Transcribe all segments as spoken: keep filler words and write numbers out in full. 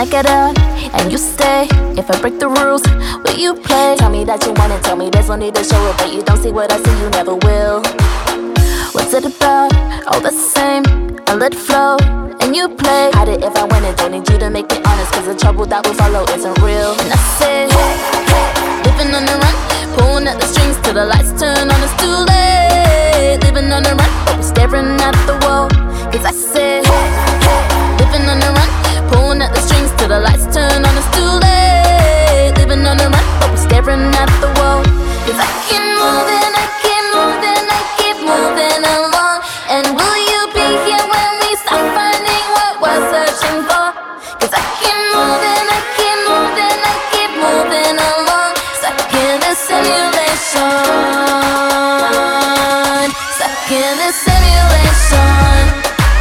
I get out and you stay, if I break the rules, will you play? Tell me that you want it, tell me there's no need to show it, but you don't see what I see, you never will. What's it about? All the same, I let it flow and you play. Hide it if I win it, don't need you to make me honest, cause the trouble that will follow isn't real. And I said, hey, hey, living on the run, pulling at the strings till the lights turn on, it's too late. Living on the run, but we're staring at the wall. Cause I said, hey, hey, living on the run, pulling at the strings till the lights turn on, it's too late. Living on the run, but we're staring at the wall. Cause I keep moving, I keep moving, I keep moving along. And will you be here when we stop finding what we're searching for? Cause I keep moving, I keep moving, I keep moving along. Stuck in this simulation, stuck in this simulation.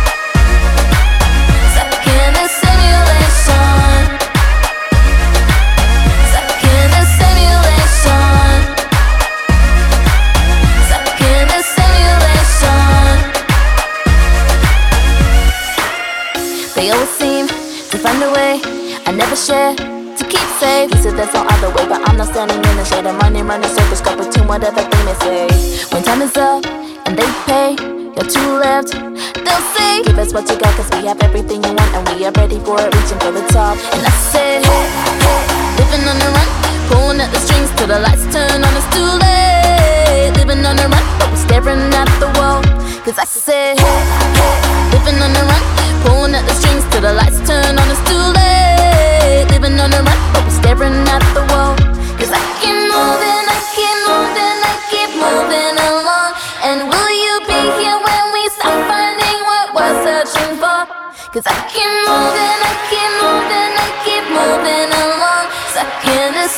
They always seem to find a way, I never share to keep safe. He said there's no other way, but I'm not standing in the shade. I'm running round in circles, got between whatever they may say. When time is up and they pay, you're two left, they'll say, give us what you got, cause we have everything you want, and we are ready for it, reaching for the top. And I say, hey, hey, living on the run, pulling at the strings till the lights turn on, it's too late. Living on the run, but we're staring at the wall. Cause I say, hey, hey, living on the run, pulling at the strings till the lights turn on, it's too late. Living on the run, but we're staring at the wall. Cause I keep moving, I keep moving, I keep moving along. And will you be here when we stop finding what we're searching for? Cause I keep moving, I keep moving, I keep moving along. Stuck in this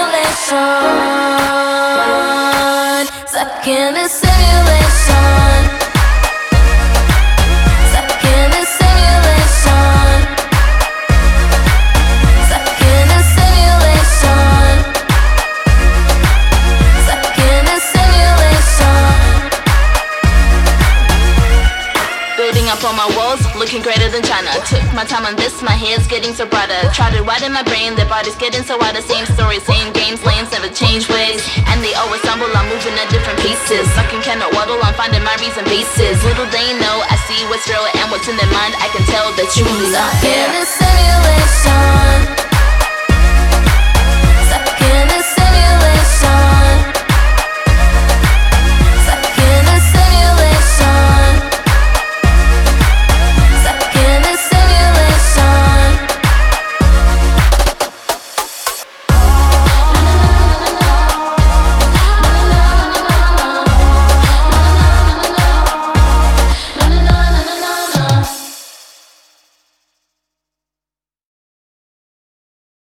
simulation, stuck in this simulation. Up on my walls, looking greater than China. Took my time on this, my hair's getting so brighter. Tried to write in my brain, their body's getting so wider. Same story, same games, lanes never change ways. And they always stumble, I'm moving at different pieces. Sucking cannot waddle, I'm finding my reason pieces. Little they know, I see what's real and what's in their mind. I can tell that you really are here. In a simulation.